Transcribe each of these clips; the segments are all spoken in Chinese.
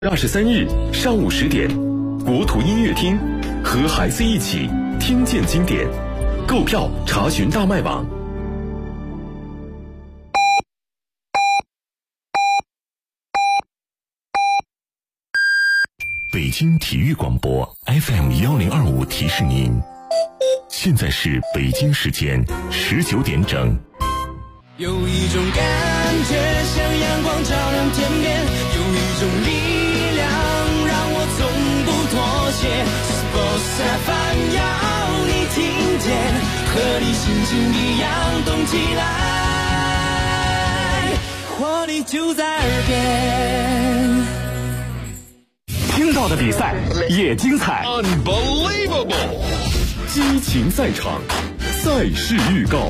23日上午10点，国土音乐厅和孩子一起听见经典。购票查询大麦网。北京体育广播 FM1025提示您，现在是北京时间19点整。 有一种感觉像阳光照亮天边，有一种力量让我从不妥协。Sports FM 要你听见，和你心情一样动起来，活力就在耳边。 听到的比赛也精彩 Unbelievable， 激情赛场，赛事预告。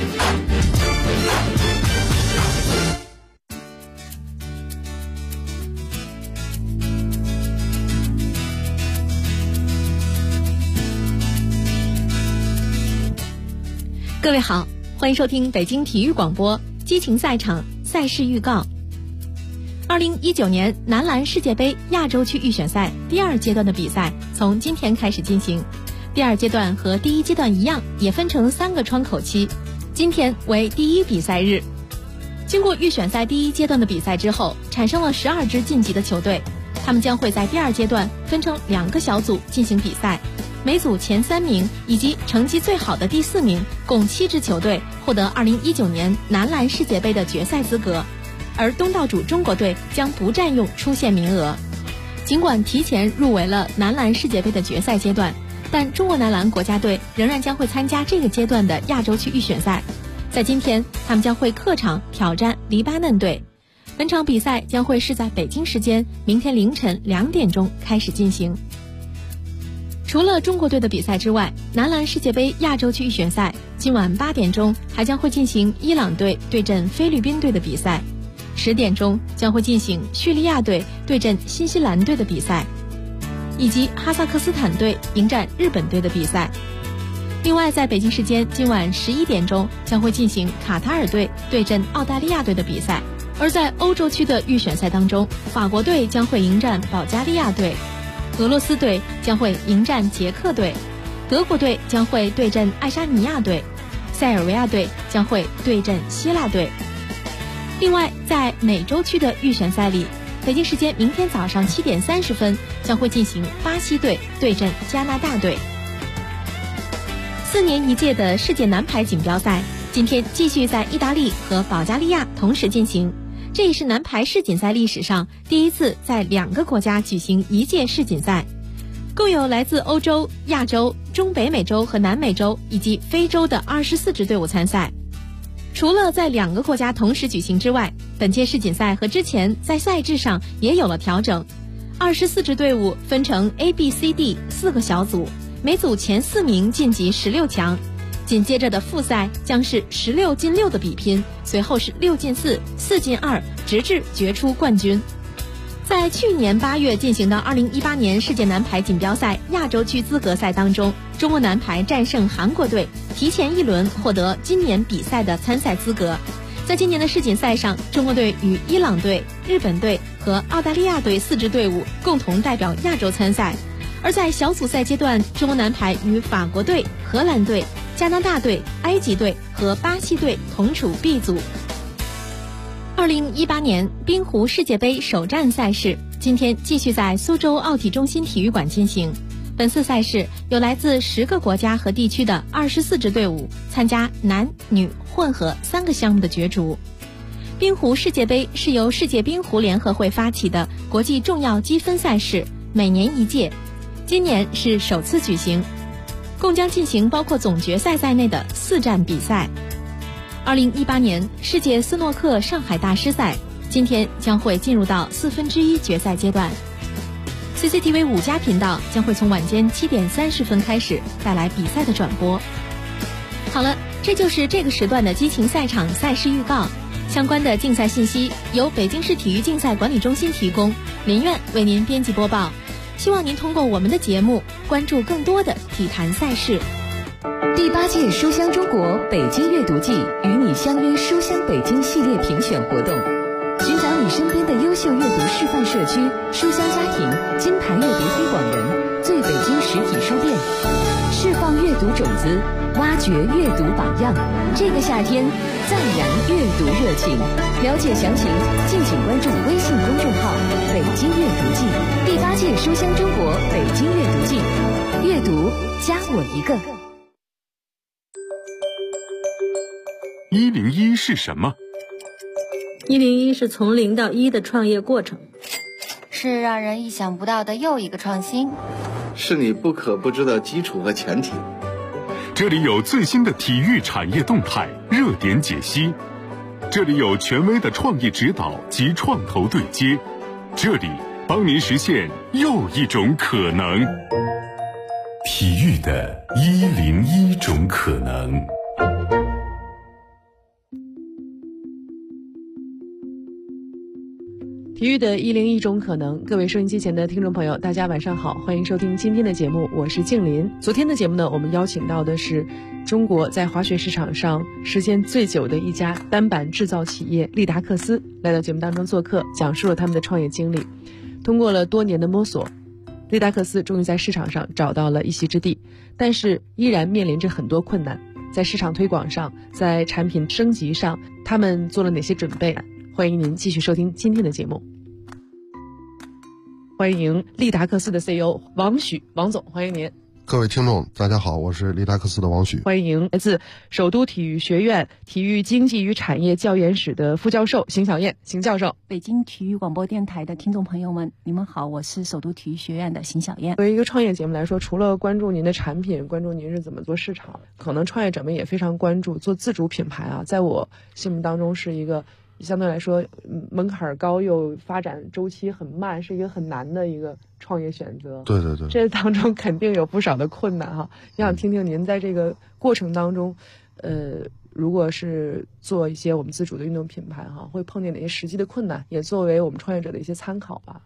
各位好，欢迎收听北京体育广播激情赛场赛事预告。2019年男篮世界杯亚洲区预选赛第二阶段的比赛从今天开始进行。第二阶段和第一阶段一样，也分成3个窗口期。今天为第一比赛日。经过预选赛第一阶段的比赛之后，产生了12支晋级的球队，他们将会在第二阶段分成2个小组进行比赛。每组前3名以及成绩最好的第4名，共7支球队获得2019年男篮世界杯的决赛资格，而东道主中国队将不占用出线名额。尽管提前入围了男篮世界杯的决赛阶段，但中国男篮国家队仍然将会参加这个阶段的亚洲区预选赛。在今天，他们将会客场挑战黎巴嫩队。本场比赛将会是在北京时间明天凌晨2点钟开始进行。除了中国队的比赛之外，男篮世界杯亚洲区预选赛今晚8点钟还将会进行伊朗队对阵菲律宾队的比赛，10点钟将会进行叙利亚队对阵新西兰队的比赛，以及哈萨克斯坦队迎战日本队的比赛。另外，在北京时间今晚11点钟将会进行卡塔尔队对阵澳大利亚队的比赛。而在欧洲区的预选赛当中，法国队将会迎战保加利亚队，俄罗斯队将会迎战捷克队，德国队将会对阵爱沙尼亚队，塞尔维亚队将会对阵希腊队。另外，在美洲区的预选赛里，北京时间明天早上7点30分将会进行巴西队对阵加拿大队。4年一届的世界男排锦标赛今天继续在意大利和保加利亚同时进行，这也是男排世锦赛历史上第一次在2个国家举行一届世锦赛。共有来自欧洲、亚洲、中北美洲和南美洲以及非洲的24支队伍参赛。除了在2个国家同时举行之外，本届世锦赛和之前在赛制上也有了调整。24支队伍分成 A、B、C、D 4个小组，每组前4名晋级16强。紧接着的复赛将是16进6的比拼，随后是6进4、4进2，直至决出冠军。在去年8月进行的2018年世界男排锦标赛亚洲区资格赛当中，中国男排战胜韩国队，提前1轮获得今年比赛的参赛资格。在今年的世锦赛上，中国队与伊朗队、日本队和澳大利亚队4支队伍共同代表亚洲参赛。而在小组赛阶段，中国男排与法国队、荷兰队、加拿大队、埃及队和巴西队同处 B 组。2018年滨湖世界杯首站赛事今天继续在苏州奥体中心体育馆进行。本次赛事有来自10个国家和地区的24支队伍参加男女混合3个项目的角逐。滨湖世界杯是由世界冰壶联合会发起的国际重要积分赛事，每年一届，今年是首次举行，共将进行包括总决赛在内的4站比赛。2018年世界斯诺克上海大师赛今天将会进入到1/4决赛阶段。CCTV 5家频道将会从晚间7点30分开始带来比赛的转播。好了，这就是这个时段的激情赛场赛事预告。相关的竞赛信息由北京市体育竞赛管理中心提供，林苑为您编辑播报。希望您通过我们的节目关注更多的体坛赛事。 第8届书香中国北京阅读季与你相约书香北京系列评选活动，寻找你身边的优优秀阅读示范社区、书香家庭金牌阅读推广人、最北京实体书店，释放阅读种子，挖掘阅读榜样。这个夏天再燃阅读热情。了解详情，敬请关注微信公众号“北京阅读季”，第8届书香中国北京阅读季，阅读加我一个。 101是什么 ？101是从0到1的创业过程， 是让人意想不到的又一个创新， 是你不可不知的基础和前提。 这里有最新的体育产业动态、热点解析，这里有权威的创业指导及创投对接，这里帮您实现又一种可能。体育的101种可能。 体育的101种可能，各位收音机前的听众朋友，大家晚上好，欢迎收听今天的节目，我是静林。昨天的节目呢，我们邀请到的是中国在滑雪市场上时间最久的一家单板制造企业利达克斯，来到节目当中做客，讲述了他们的创业经历。通过了多年的摸索，利达克斯终于在市场上找到了一席之地，但是依然面临着很多困难。在市场推广上，在产品升级上，他们做了哪些准备？欢迎您继续收听今天的节目。欢迎利达克斯的 CEO 王许，王总，欢迎您。 各位听众大家好，我是利达克斯的王许。 欢迎来自首都体育学院体育经济与产业教研室的副教授邢小燕，邢教授。 北京体育广播电台的听众朋友们，你们好，我是首都体育学院的邢小燕。 作为一个创业节目来说，除了关注您的产品，关注您是怎么做市场，可能创业者们也非常关注做自主品牌啊，在我心目当中是一个相对来说门槛高又发展周期很慢，是一个很难的一个创业选择。 对对对， 这当中肯定有不少的困难哈。也想听听您在这个过程当中，如果是做一些我们自主的运动品牌哈，会碰见哪些实际的困难，也作为我们创业者的一些参考吧。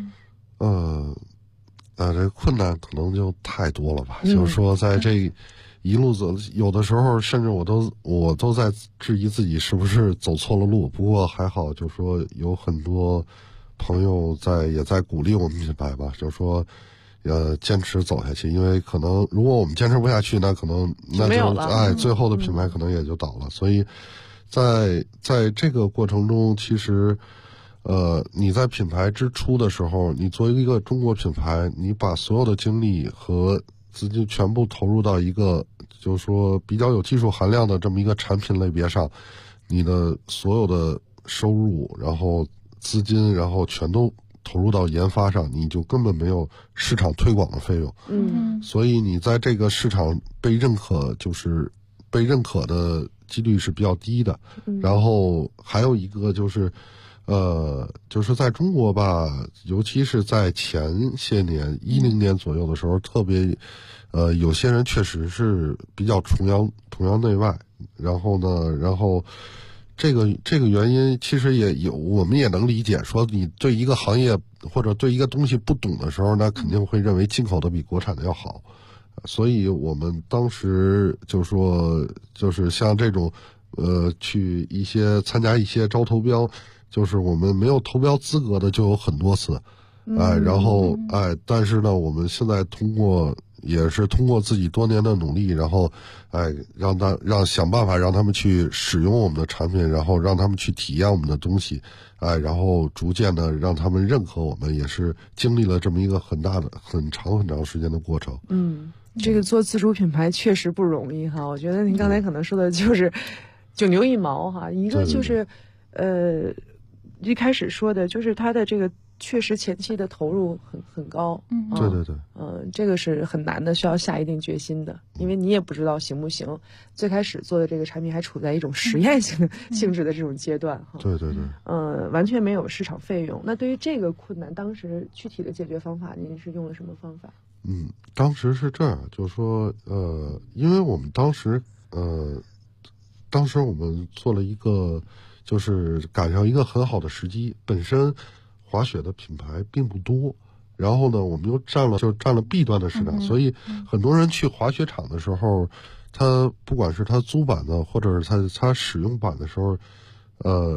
这个困难可能就太多了吧。就是说在这一路走，有的时候甚至我都在质疑自己是不是走错了路。不过还好，就是说有很多朋友也在鼓励我们品牌吧，就是说坚持走下去。因为可能如果我们坚持不下去，那可能那就最后的品牌可能也就倒了。所以在这个过程中，其实你在品牌之初的时候，你作为一个中国品牌，你把所有的精力和资金全部投入到一个就是说比较有技术含量的这么一个产品类别上，你的所有的收入，然后资金，然后全都投入到研发上，你就根本没有市场推广的费用。所以你在这个市场被认可的几率是比较低的。然后还有一个就是就是在中国吧，尤其是在前些年10年左右的时候，特别有些人确实是比较崇洋媚外。然后这个原因其实也有，我们也能理解，说你对一个行业或者对一个东西不懂的时候，那肯定会认为进口的比国产的要好。所以我们当时就说，就是像这种去参加一些招投标，就是我们没有投标资格的就有很多次。但是呢，我们现在也是通过自己多年的努力，然后想办法让他们去使用我们的产品，然后让他们去体验我们的东西，然后逐渐的让他们认可我们，也是经历了这么一个很长时间的过程。 这个做自主品牌确实不容易哈。我觉得您刚才可能说的就是九牛一毛哈。一个就是一开始说的就是它的这个确实前期的投入很高。 对对对。 这个是很难的，需要下一定决心的，因为你也不知道行不行。最开始做的这个产品还处在一种实验性质的这种阶段哈。 对对对。 完全没有市场费用。那对于这个困难，当时具体的解决方法，您是用了什么方法？ 当时是这样，就是说因为我们当时我们做了一个，就是赶上一个很好的时机，本身滑雪的品牌并不多，然后呢我们又占了 B 端的市场，所以很多人去滑雪场的时候，他不管是他租板的或者是他使用板的时候，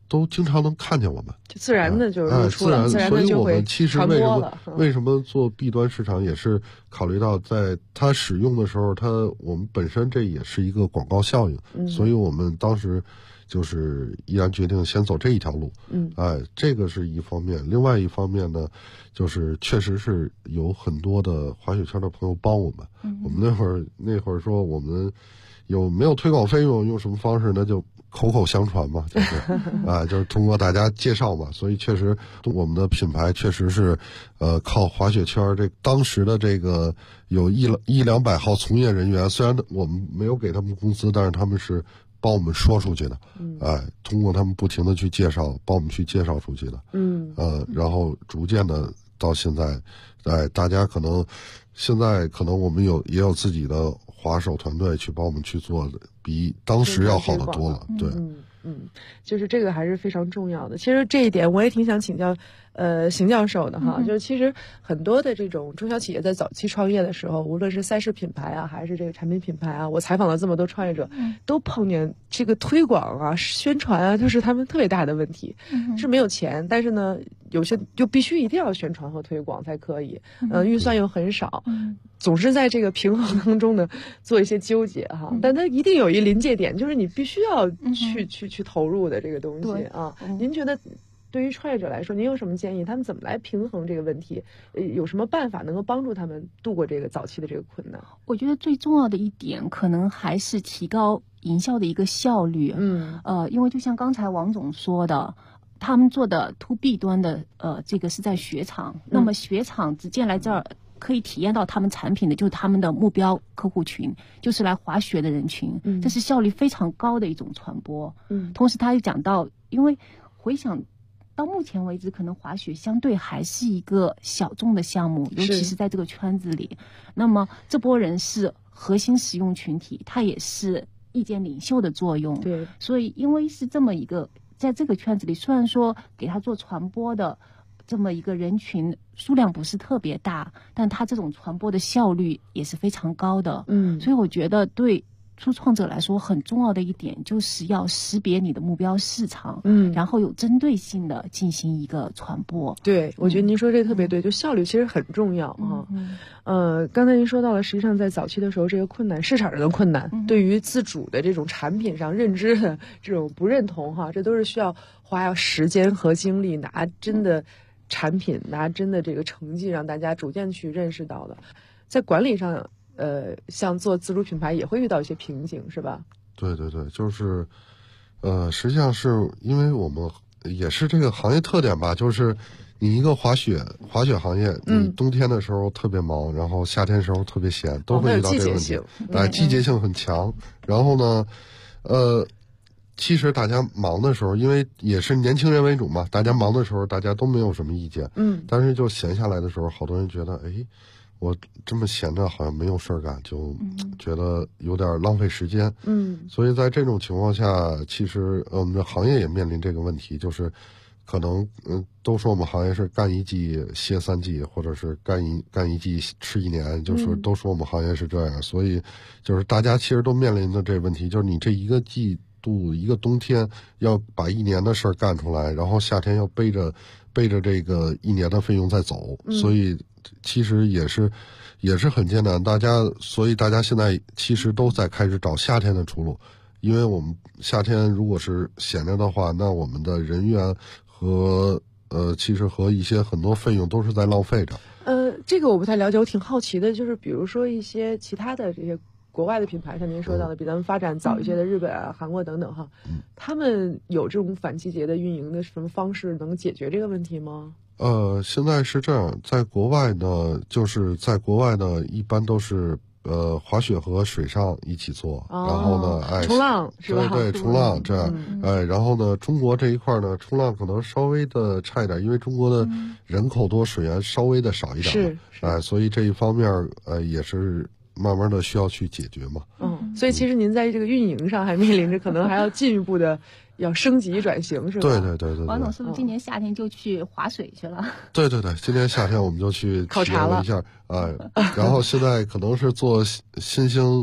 都经常能看见我们， 就自然的就露出了， 自然的就会所以我们其实为什么做 B 端市场，也是考虑到在它使用的时候，我们本身这也是一个广告效应，所以我们当时就是毅然决定先走这一条路。这个是一方面，另外一方面呢，就是确实是有很多的滑雪圈的朋友帮我们。我们那会儿说我们没有推广费用什么方式呢？就口口相传嘛，就是就是通过大家介绍嘛，所以确实我们的品牌确实是靠滑雪圈当时的这个有100-200号从业人员，虽然我们没有给他们工资，但是他们是帮我们说出去的，通过他们不停的去介绍，帮我们去介绍出去的，然后逐渐的到现在，大家可能现在我们也有自己的滑手团队去帮我们去做的，比当时要好得多了。对， 就是这个还是非常重要的。其实这一点我也挺想请教邢教授的哈，就是其实很多的这种中小企业在早期创业的时候，无论是赛事品牌啊，还是这个产品品牌啊，我采访了这么多创业者，都碰见这个推广啊、宣传啊，就是他们特别大的问题，是没有钱，但是呢，有些就必须一定要宣传和推广才可以，预算又很少，总是在这个平衡当中呢做一些纠结哈，但它一定有一临界点，就是你必须要去投入的这个东西啊。您觉得对于创业者来说，您有什么建议？他们怎么来平衡这个问题？有什么办法能够帮助他们度过这个早期的这个困难？ 我觉得最重要的一点，可能还是提高营销的一个效率。因为就像刚才王总说的，他们做的 to B 端的这个是在雪场，那么雪场直接来这儿可以体验到他们产品的就是他们的目标客户群，就是来滑雪的人群，这是效率非常高的一种传播。同时他又讲到，因为回想到目前为止，可能滑雪相对还是一个小众的项目，尤其是在这个圈子里。那么这波人是核心使用群体，它也是意见领袖的作用。 对， 所以因为是这么一个，在这个圈子里，虽然说给他做传播的这么一个人群数量不是特别大，但他这种传播的效率也是非常高的。所以我觉得对初创者来说很重要的一点就是要识别你的目标市场，然后有针对性的进行一个传播。 对，我觉得您说这个特别对，就效率其实很重要刚才您说到了，实际上在早期的时候，这个困难，市场上的困难，对于自主的这种产品上认知的这种不认同哈，这都是需要花时间和精力，拿真的产品，拿真的这个成绩，让大家逐渐去认识到的。在管理上，像做自主品牌也会遇到一些瓶颈，是吧？ 对，就是实际上是因为我们也是这个行业特点吧，就是你一个滑雪行业，你冬天的时候特别忙，然后夏天的时候特别闲，都会遇到这个问题。季节性很强。然后呢，其实大家忙的时候，因为也是年轻人为主嘛，大家忙的时候大家都没有什么意见。但是就闲下来的时候，好多人觉得，我这么闲着好像没有事儿干，就觉得有点浪费时间。所以在这种情况下，其实我们的行业也面临这个问题，就是可能都说我们行业是干一季歇3季，或者是干一季吃1年，就是都说我们行业是这样。所以就是大家其实都面临的这个问题，就是你这一个季度一个冬天要把1年的事儿干出来，然后夏天要背着这个1年的费用再走，所以其实也是很艰难。所以大家现在其实都在开始找夏天的出路，因为我们夏天如果是闲着的话，那我们的人员和其实和一些很多费用都是在浪费着。 这个我不太了解，我挺好奇的，就是比如说一些其他的这些国外的品牌，像您说到的比咱们发展早一些的日本啊、韩国等等哈，他们有这种反季节的运营的什么方式能解决这个问题吗？ 现在是这样，在国外呢，一般都是滑雪和水上一起做，然后呢， 冲浪是吧？ 对，冲浪这样，然后呢，中国这一块呢，冲浪可能稍微的差一点，因为中国的人口多，水源稍微的少一点嘛，所以这一方面也是慢慢的需要去解决嘛。 所以其实您在这个运营上还面临着可能还要进一步的要升级转型，是吧？ 对。 王总是不是今年夏天就去滑水去了？ 对，今年夏天我们就去考察了一下然后现在可能是做新兴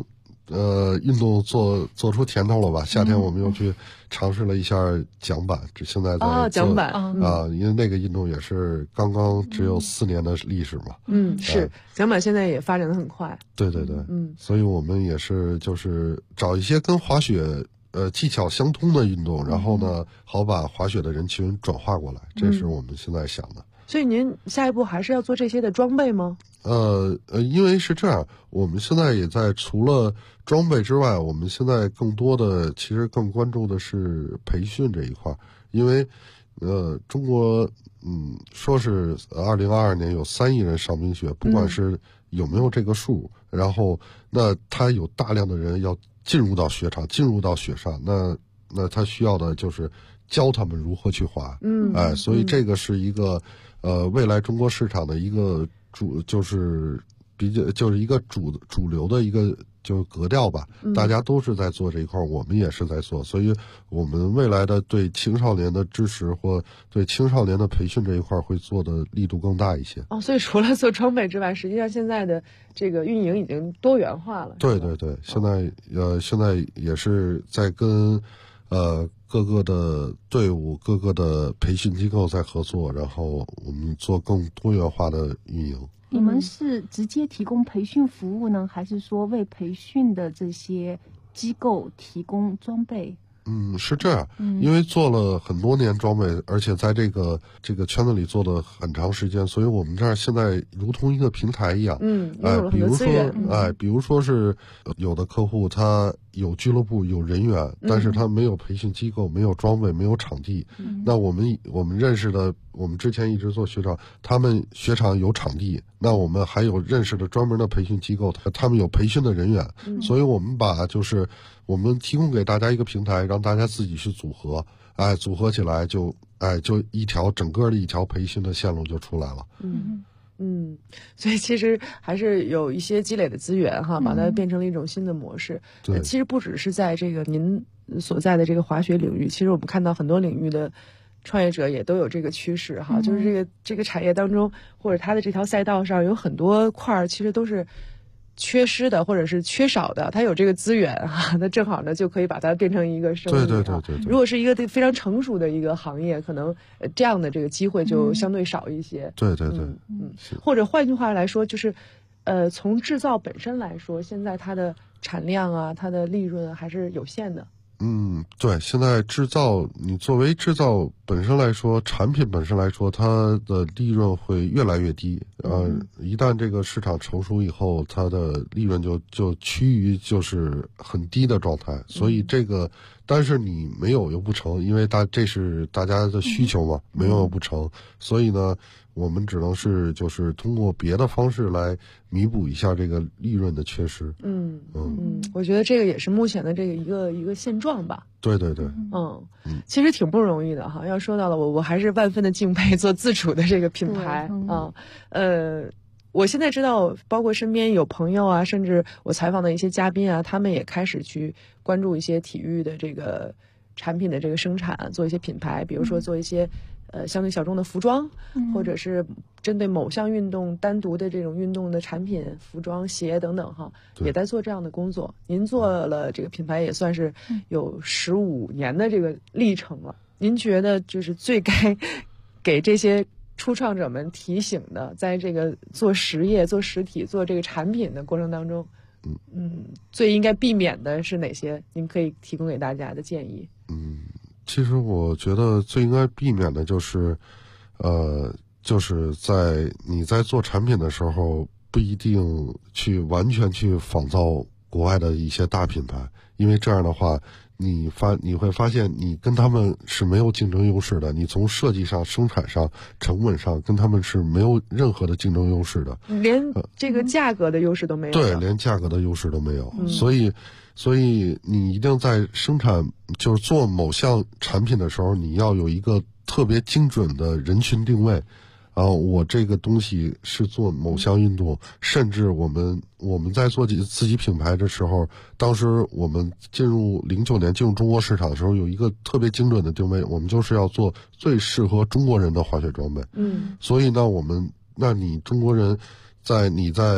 运动做出甜头了吧？夏天我们又去尝试了一下桨板，现在在桨板因为那个运动也是刚刚只有4年的历史嘛。 是桨板现在也发展得很快。 对，所以我们也是就是找一些跟滑雪技巧相通的运动，然后呢，好把滑雪的人群转化过来，这是我们现在想的。 所以您下一步还是要做这些的装备吗？ 因为是这样，我们现在也在除了装备之外，我们现在更多的其实更关注的是培训这一块，因为中国说是2022年有3亿人上冰雪，不管是有没有这个数，然后那他有大量的人要进入到雪场，进入到雪上，那他需要的就是教他们如何去滑。所以这个是一个未来中国市场的一个就是一个主流的一个就是格调吧，大家都是在做这一块，我们也是在做，所以我们未来的对青少年的支持或对青少年的培训这一块会做的力度更大一些。 所以除了做装备之外，实际上现在的这个运营已经多元化了。 对，现在也是在跟各个的队伍、各个的培训机构在合作，然后我们做更多元化的运营。 你们是直接提供培训服务呢，还是说为培训的这些机构提供装备？ 是这样，因为做了很多年装备，而且在这个圈子里做了很长时间，所以我们这儿现在如同一个平台一样。比如说是有的客户他有俱乐部有人员，但是他没有培训机构，没有装备，没有场地。那我们认识的，我们之前一直做雪场，他们雪场有场地，那我们还有认识的专门的培训机构，他们有培训的人员，所以我们就是我们提供给大家一个平台，让大家自己去组合，组合起来就整个的一条培训的线路就出来了。 所以其实还是有一些积累的资源哈，把它变成了一种新的模式。其实不只是在这个您所在的这个滑雪领域，其实我们看到很多领域的创业者也都有这个趋势哈，就是这个产业当中或者它的这条赛道上有很多块其实都是缺失的或者是缺少的，它有这个资源哈，那正好呢就可以把它变成一个生意。对。如果是一个非常成熟的一个行业，可能这样的这个机会就相对少一些。对。或者换句话来说，就是从制造本身来说，现在它的产量啊，它的利润还是有限的。 对，现在你作为制造本身来说，产品本身来说，它的利润会越来越低。一旦这个市场成熟以后，它的利润就趋于就是很低的状态。所以但是你没有又不成，因为这是大家的需求嘛，没有又不成。所以呢，我们只能是就是通过别的方式来弥补一下这个利润的缺失。 我觉得这个也是目前的这个一个现状吧。 对。 其实挺不容易的哈。要说到了我还是万分的敬佩做自主的这个品牌啊。我现在知道，包括身边有朋友啊，甚至我采访的一些嘉宾啊，他们也开始去关注一些体育的这个产品的这个生产，做一些品牌，比如说做一些相对小众的服装，或者是针对某项运动单独的这种运动的产品、服装、鞋等等哈，也在做这样的工作。您做了这个品牌也算是有15年的这个历程了。您觉得就是最该给这些初创者们提醒的，在这个做实业、做实体、做这个产品的过程当中，最应该避免的是哪些？您可以提供给大家的建议。 其实我觉得最应该避免的就是，就是你在做产品的时候，不一定完全去仿造国外的一些大品牌，因为这样的话，你会发现你跟他们是没有竞争优势的，你从设计上、生产上、成本上跟他们是没有任何的竞争优势的， 连这个价格的优势都没有。 对，连价格的优势都没有。所以你一定在生产就是做某项产品的时候，你要有一个特别精准的人群定位。我这个东西是做某项运动，甚至我们在做自己品牌的时候，当时我们进入09年进入中国市场的时候，有一个特别精准的定位，我们就是要做最适合中国人的滑雪装备。所以呢，你中国人你在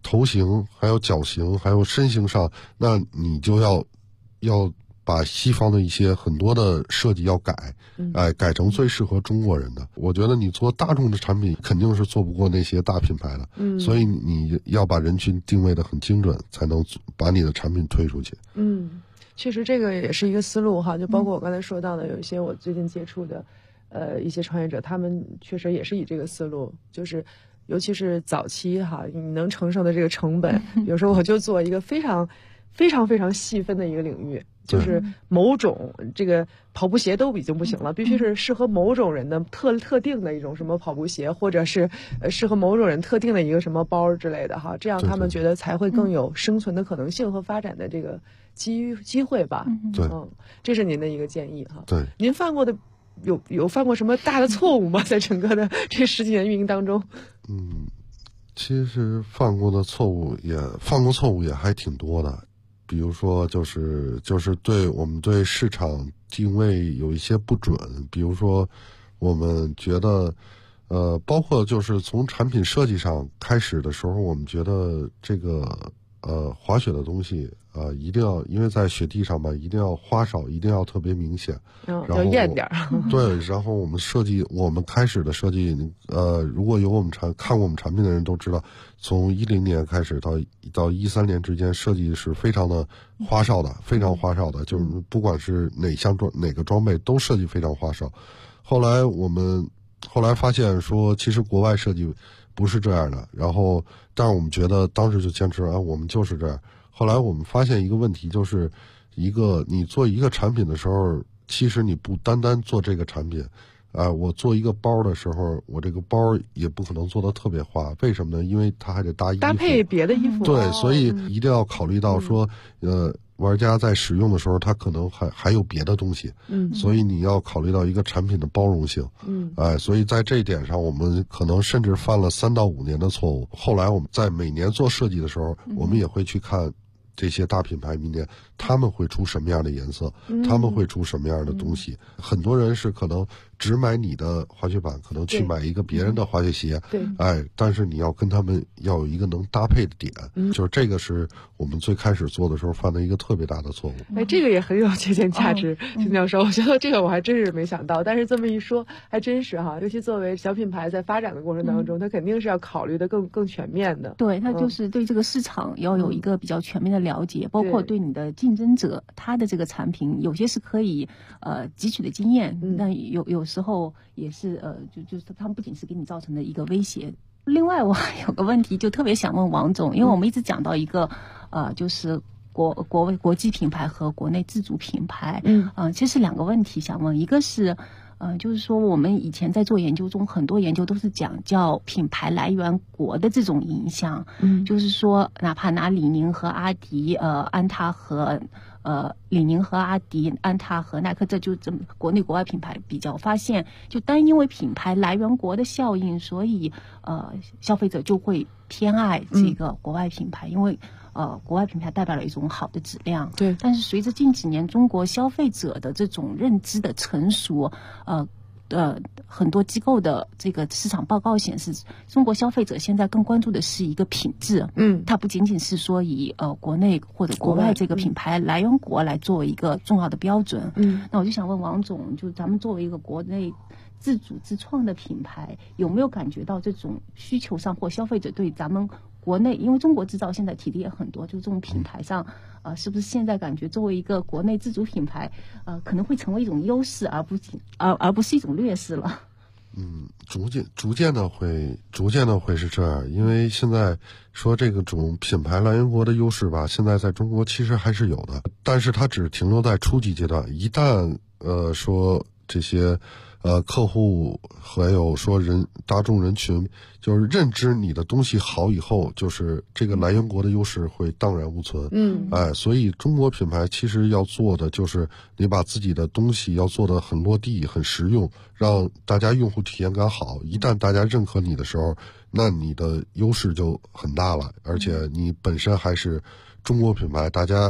头型、还有脚型、还有身形上，那你就要把西方的一些很多的设计要改，改成最适合中国人的。我觉得你做大众的产品肯定是做不过那些大品牌的，所以你要把人群定位的很精准，才能把你的产品推出去。 确实这个也是一个思路哈，就包括我刚才说到的，有一些我最近接触的一些创业者，他们确实也是以这个思路，就是尤其是早期哈，你能承受的这个成本，有时候我就做一个非常细分的一个领域，就是某种这个跑步鞋都已经不行了，必须是适合某种人的特定的一种什么跑步鞋，或者是适合某种人特定的一个什么包之类的哈，这样他们觉得才会更有生存的可能性和发展的这个机会吧。 对， 这是您的一个建议哈。 对， 您犯过的有犯过什么大的错误吗？在整个的这10几年运营当中？ 其实犯过错误也还挺多的。比如说就是我们对市场定位有一些不准，比如说我们觉得包括就是从产品设计上开始的时候，我们觉得这个滑雪的东西一定要，因为在雪地上嘛，一定要花哨，一定要特别明显，然后要艳点。 对，然后我们开始的设计，如果有看过我们产品的人都知道，从10年开始到13年之间，设计是非常的花哨的，非常花哨的，就是不管是哪个装备都设计非常花哨。后来发现说，其实国外设计不是这样的，然后但是我们觉得当时就坚持我们就是这样。后来我们发现一个问题，就是你做一个产品的时候，其实你不单单做这个产品，我做一个包的时候，我这个包也不可能做得特别花，为什么呢？因为它还得搭配别的衣服。 对，所以一定要考虑到说，玩家在使用的时候，他可能还有别的东西，所以你要考虑到一个产品的包容性，所以在这一点上，我们可能甚至犯了3到5年的错误。后来我们在每年做设计的时候，我们也会去看这些大品牌明年他们会出什么样的颜色，他们会出什么样的东西。很多人是可能只买你的滑雪板，可能去买一个别人的滑雪鞋，但是你要跟他们要有一个能搭配的点，就是这个是我们最开始做的时候犯的一个特别大的错误。 这个也很有借鉴价值，金教授，我觉得这个我还真是没想到，但是这么一说还真是哈，尤其作为小品牌在发展的过程当中，它肯定是要考虑的更全面的。 对，它就是对这个市场要有一个比较全面的了解，包括对你的竞争者他的这个产品，有些是可以汲取的经验，但有时候也是就是他们不仅是给你造成的一个威胁。另外我还有个问题就特别想问王总，因为我们一直讲到一个就是国际品牌和国内自主品牌，其实2个问题想问，一个是就是说我们以前在做研究中，很多研究都是讲叫品牌来源国的这种影响，就是说哪怕拿李宁和阿迪、安踏和李宁和阿迪、安踏和耐克，这么国内国外品牌比较，发现就单因为品牌来源国的效应，所以消费者就会偏爱这个国外品牌，因为国外品牌代表了一种好的质量。 对。 但是随着近几年中国消费者的这种认知的成熟，很多机构的这个市场报告显示，中国消费者现在更关注的是一个品质。它不仅仅是说以国内或者国外这个品牌来源国来作为一个重要的标准。那我就想问王总，就咱们作为一个国内自主自创的品牌，有没有感觉到这种需求上或消费者对咱们国内，因为中国制造现在提的也很多，就这种品牌上，是不是现在感觉作为一个国内自主品牌，可能会成为一种优势，而不是一种劣势了？ 逐渐的会是这样，因为现在说这个种品牌来源国的优势吧，现在在中国其实还是有的，但是它只停留在初级阶段。一旦说这些客户还有说大众人群就是认知你的东西好以后，就是这个来源国的优势会荡然无存。所以中国品牌其实要做的就是你把自己的东西要做得很落地、很实用，让大家用户体验感好。一旦大家认可你的时候，那你的优势就很大了，而且你本身还是中国品牌，大家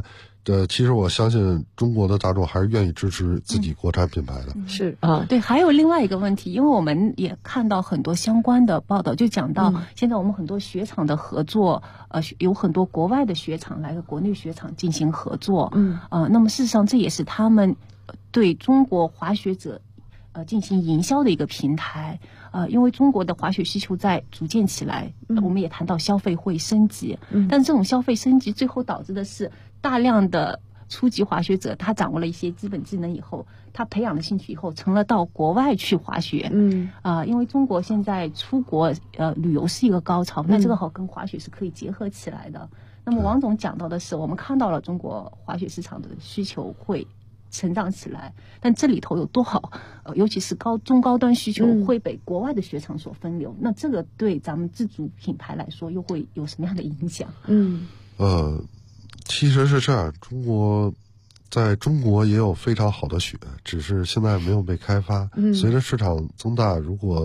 其实我相信中国的大众还是愿意支持自己国产品牌的。 是对，还有另外一个问题，因为我们也看到很多相关的报道，就讲到现在我们很多雪场的合作，有很多国外的雪场来和国内雪场进行合作。那么事实上这也是他们对中国滑雪者进行营销的一个平台。因为中国的滑雪需求在逐渐起来，我们也谈到消费会升级，但这种消费升级最后导致的是大量的初级滑雪者，他掌握了一些基本技能以后，他培养了兴趣以后，成了到国外去滑雪。因为中国现在出国旅游是一个高潮，那这个好跟滑雪是可以结合起来的。那么王总讲到的是，我们看到了中国滑雪市场的需求会成长起来，但这里头有多少尤其是中高端需求会被国外的雪场所分流，那这个对咱们自主品牌来说又会有什么样的影响？ 其实是这样，在中国也有非常好的雪，只是现在没有被开发。随着市场增大，如果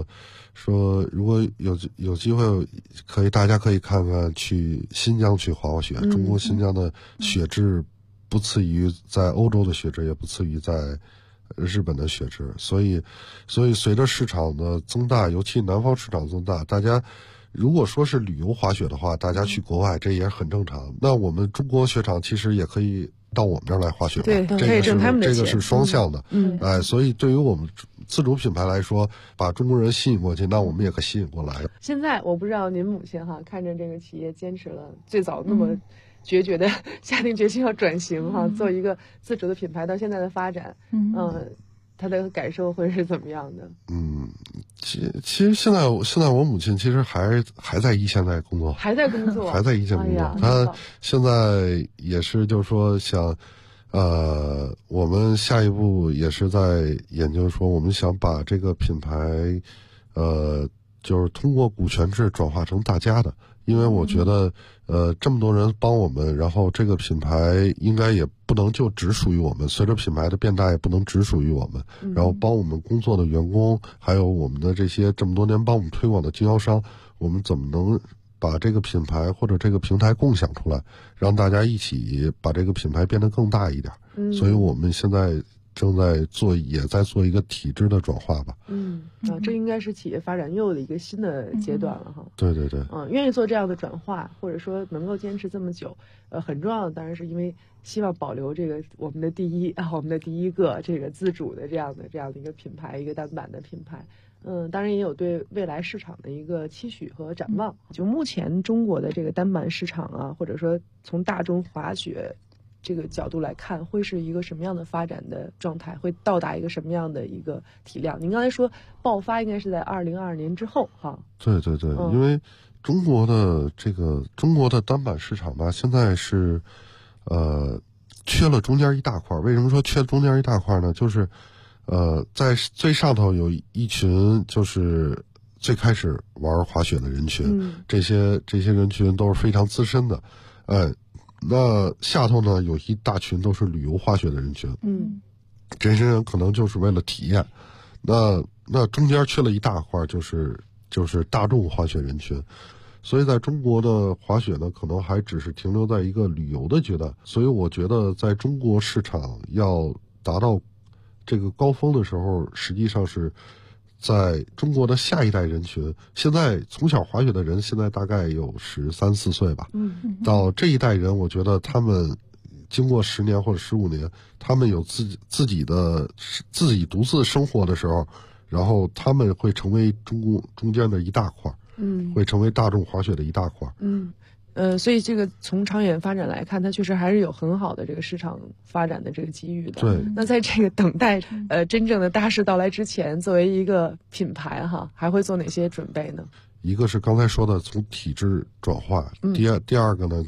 有机会，大家可以看看去新疆去滑雪。中国新疆的雪质不次于在欧洲的雪质，也不次于在日本的雪质，所以随着市场的增大，尤其南方市场增大，大家如果说是旅游滑雪的话，大家去国外这也很正常。那我们中国雪场其实也可以到我们这儿来滑雪， 对，可以挣他们的钱， 这个是双向的。所以对于我们自主品牌来说，把中国人吸引过去，那我们也可吸引过来。 现在我不知道您母亲看着这个企业坚持了最早那么决绝的下定决心要转型做一个自主的品牌，到现在的发展，他的感受会是怎么样的？ 其实现在我母亲其实还在一线在工作， 还在工作， 还在一线工作。她现在也是就是说想，我们下一步也是在研究说，我们想把这个品牌，就是通过股权制转化成大家的。因为我觉得，这么多人帮我们，然后这个品牌应该也不能就只属于我们，随着品牌的变大，也不能只属于我们。然后帮我们工作的员工，还有我们的这些这么多年帮我们推广的经销商，我们怎么能把这个品牌或者这个平台共享出来，让大家一起把这个品牌变得更大一点。所以我们现在也在做一个体制的转化吧。 这应该是企业发展又有的一个新的阶段了哈。 对。 愿意做这样的转化，或者说能够坚持这么久，很重要的当然是因为希望保留这个我们的第一个这个自主的这样的一个品牌，一个单板的品牌。当然也有对未来市场的一个期许和展望。就目前中国的这个单板市场或者说从大众滑雪这个角度来看，会是一个什么样的发展的状态，会到达一个什么样的一个体量？您刚才说爆发应该是在2022年之后哈。 对，因为中国的单板市场吧，现在是缺了中间一大块。为什么说缺中间一大块呢？就是在最上头有一群就是最开始玩滑雪的人群，这些人群都是非常资深的，那下头呢有一大群都是旅游滑雪的人群，这些人可能就是为了体验，那中间缺了一大块，就是大众滑雪人群，所以在中国的滑雪呢，可能还只是停留在一个旅游的阶段，所以我觉得在中国市场要达到这个高峰的时候，实际上是在中国的下一代人群，现在从小滑雪的人现在大概有13、14岁吧，到这一代人，我觉得他们经过10年或者15年，他们有自己独自生活的时候，然后他们会成为中间的一大块，会成为大众滑雪的一大块。 所以这个从长远发展来看，它确实还是有很好的这个市场发展的这个机遇的。 对。 那在这个等待真正的大势到来之前，作为一个品牌还会做哪些准备呢？ 一个是刚才说的从体制转化，第二个呢